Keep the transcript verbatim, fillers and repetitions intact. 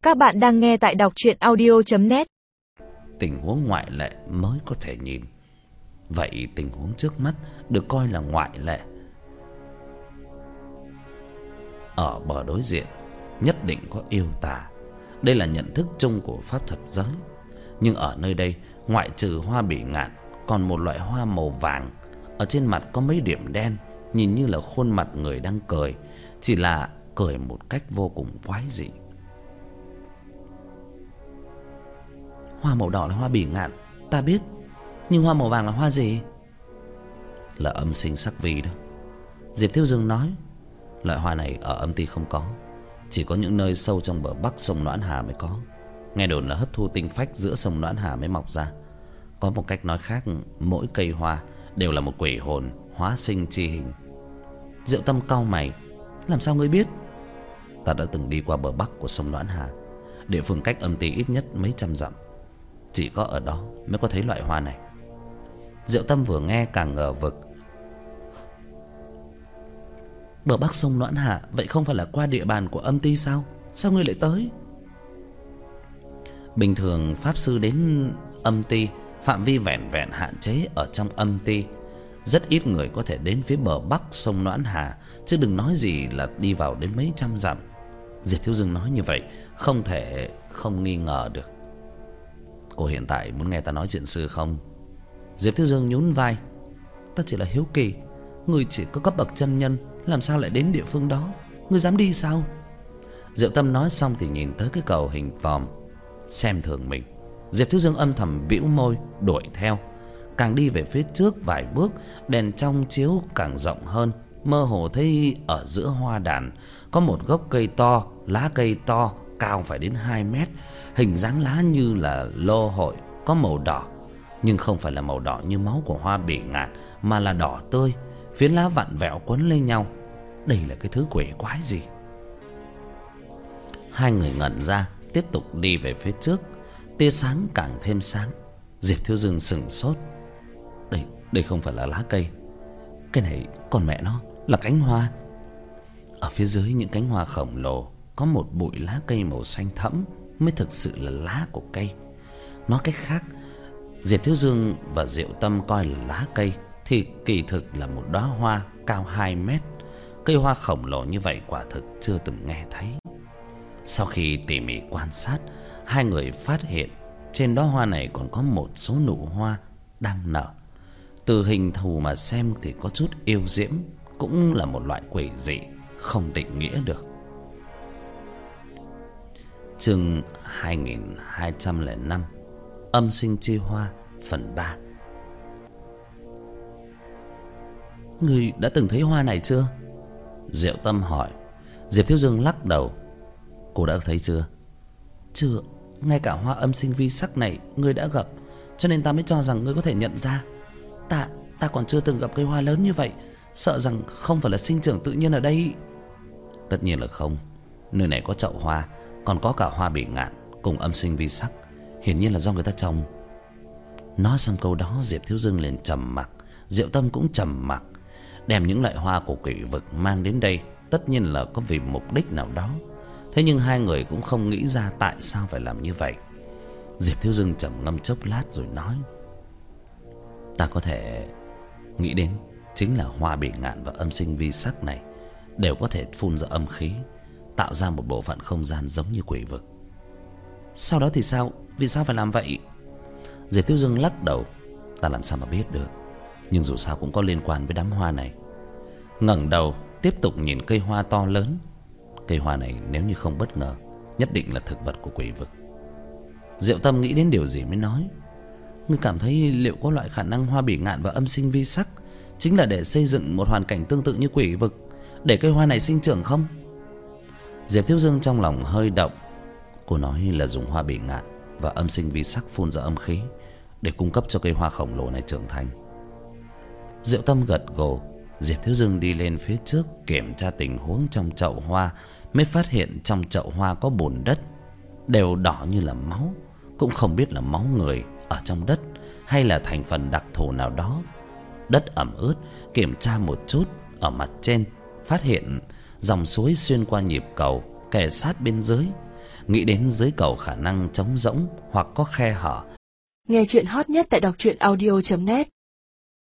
Các bạn đang nghe tại đọc truyện audio chấm net. Tình huống ngoại lệ mới có thể nhìn. Vậy tình huống trước mắt được coi là ngoại lệ. Ở bờ đối diện nhất định có yêu tà. Đây là nhận thức chung của pháp thuật giới. Nhưng ở nơi đây, ngoại trừ hoa bỉ ngạn, còn một loại hoa màu vàng. Ở trên mặt có mấy điểm đen, nhìn như là khuôn mặt người đang cười, chỉ là cười một cách vô cùng quái dị. Hoa màu đỏ là hoa bỉ ngạn, ta biết. Nhưng hoa màu vàng là hoa gì? Là âm sinh sắc vi đó. Diệp Thiếu Dương nói. Loại hoa này ở âm ty không có, chỉ có những nơi sâu trong bờ bắc sông Noãn Hà mới có. Nghe đồn là hấp thu tinh phách giữa sông Noãn Hà mới mọc ra. Có một cách nói khác, mỗi cây hoa đều là một quỷ hồn hóa sinh chi hình. Diệu Tâm cau mày. Làm sao ngươi biết? Ta đã từng đi qua bờ bắc của sông Noãn Hà. Địa phương cách âm ty ít nhất mấy trăm dặm. Chỉ có ở đó mới có thấy loại hoa này. Diệu Tâm vừa nghe càng ngờ vực. Bờ bắc sông Noãn Hà, vậy không phải là qua địa bàn của âm ty sao? Sao ngươi lại tới? Bình thường pháp sư đến âm ty, phạm vi vẹn vẹn hạn chế ở trong âm ty. Rất ít người có thể đến phía bờ bắc sông Noãn Hà, chứ đừng nói gì là đi vào đến mấy trăm dặm. Diệp Thiếu Dương nói như vậy không thể không nghi ngờ được. Cô hiện tại muốn nghe ta nói chuyện xưa không? Diệp Thiếu Dương nhún vai. Ta chỉ là hiếu kỳ. Ngươi chỉ có cấp bậc chân nhân, làm sao lại đến địa phương đó? Ngươi dám đi sao? Diệu Tâm nói xong thì nhìn tới cái cầu hình vòm, xem thường mình. Diệp Thiếu Dương âm thầm bĩu môi đuổi theo. Càng đi về phía trước vài bước, đèn trong chiếu càng rộng hơn. Mơ hồ thấy ở giữa hoa đàn có một gốc cây to, lá cây to, cao phải đến hai mét. Hình dáng lá như là lô hội, có màu đỏ, nhưng không phải là màu đỏ như máu của hoa bỉ ngạn, mà là đỏ tươi. Phiến lá vặn vẹo quấn lên nhau. Đây là cái thứ quỷ quái gì? Hai người ngẩn ra, tiếp tục đi về phía trước. Tia sáng càng thêm sáng. Diệp Thiếu Dương sững sốt. Đây, đây không phải là lá cây. Cái này còn mẹ nó là cánh hoa. Ở phía dưới những cánh hoa khổng lồ có một bụi lá cây màu xanh thẫm mới thực sự là lá của cây. Nói cách khác, Diệp Thiếu Dương và Diệu Tâm coi là lá cây thì kỳ thực là một đóa hoa cao hai mét. Cây hoa khổng lồ như vậy quả thực chưa từng nghe thấy. Sau khi tỉ mỉ quan sát, hai người phát hiện trên đóa hoa này còn có một số nụ hoa đang nở. Từ hình thù mà xem thì có chút yêu diễm, cũng là một loại quỷ dị không định nghĩa được. Chương hai nghìn hai trăm lẻ năm, Âm sinh chi hoa, phần ba. Ngươi đã từng thấy hoa này chưa? Diệu Tâm hỏi. Diệp Thiếu Dương lắc đầu. Cô đã thấy chưa? Chưa, ngay cả hoa âm sinh vi sắc này ngươi đã gặp, cho nên ta mới cho rằng ngươi có thể nhận ra. Ta, ta còn chưa từng gặp cây hoa lớn như vậy, sợ rằng không phải là sinh trưởng tự nhiên ở đây. Tất nhiên là không. Nơi này có chậu hoa, còn có cả hoa bỉ ngạn cùng âm sinh vi sắc, hiển nhiên là do người ta trồng. Nói xong câu đó, Diệp Thiếu Dương liền trầm mặc. Diệu Tâm cũng trầm mặc. Đem những loại hoa của quỷ vực mang đến đây tất nhiên là có vì mục đích nào đó. Thế nhưng hai người cũng không nghĩ ra tại sao phải làm như vậy. Diệp Thiếu Dương trầm ngâm chốc lát rồi nói. Ta có thể nghĩ đến chính là hoa bỉ ngạn và âm sinh vi sắc này đều có thể phun ra âm khí, tạo ra một bộ phận không gian giống như quỷ vực. Sau đó thì sao? Vì sao phải làm vậy? Diệp Thiếu Dương lắc đầu. Ta làm sao mà biết được, nhưng dù sao cũng có liên quan với đám hoa này. Ngẩng đầu tiếp tục nhìn cây hoa to lớn. Cây hoa này nếu như không bất ngờ, nhất định là thực vật của quỷ vực. Diệu Tâm nghĩ đến điều gì mới nói. Ngươi cảm thấy liệu có loại khả năng hoa bỉ ngạn và âm sinh vi sắc chính là để xây dựng một hoàn cảnh tương tự như quỷ vực, để cây hoa này sinh trưởng không? Diệp Thiếu Dương trong lòng hơi động. Cô nói là dùng hoa bỉ ngạn và âm sinh vi sắc phun ra âm khí để cung cấp cho cây hoa khổng lồ này trưởng thành. Diệu Tâm gật gù. Diệp Thiếu Dương đi lên phía trước kiểm tra tình huống trong chậu hoa, mới phát hiện trong chậu hoa có bùn đất đều đỏ như là máu. Cũng không biết là máu người ở trong đất hay là thành phần đặc thù nào đó. Đất ẩm ướt. Kiểm tra một chút ở mặt trên, phát hiện dòng suối xuyên qua nhịp cầu kề sát bên dưới. nghĩ đến dưới cầu khả năng trống rỗng hoặc có khe hở. Nghe chuyện hot nhất tại đọc truyện audio chấm net.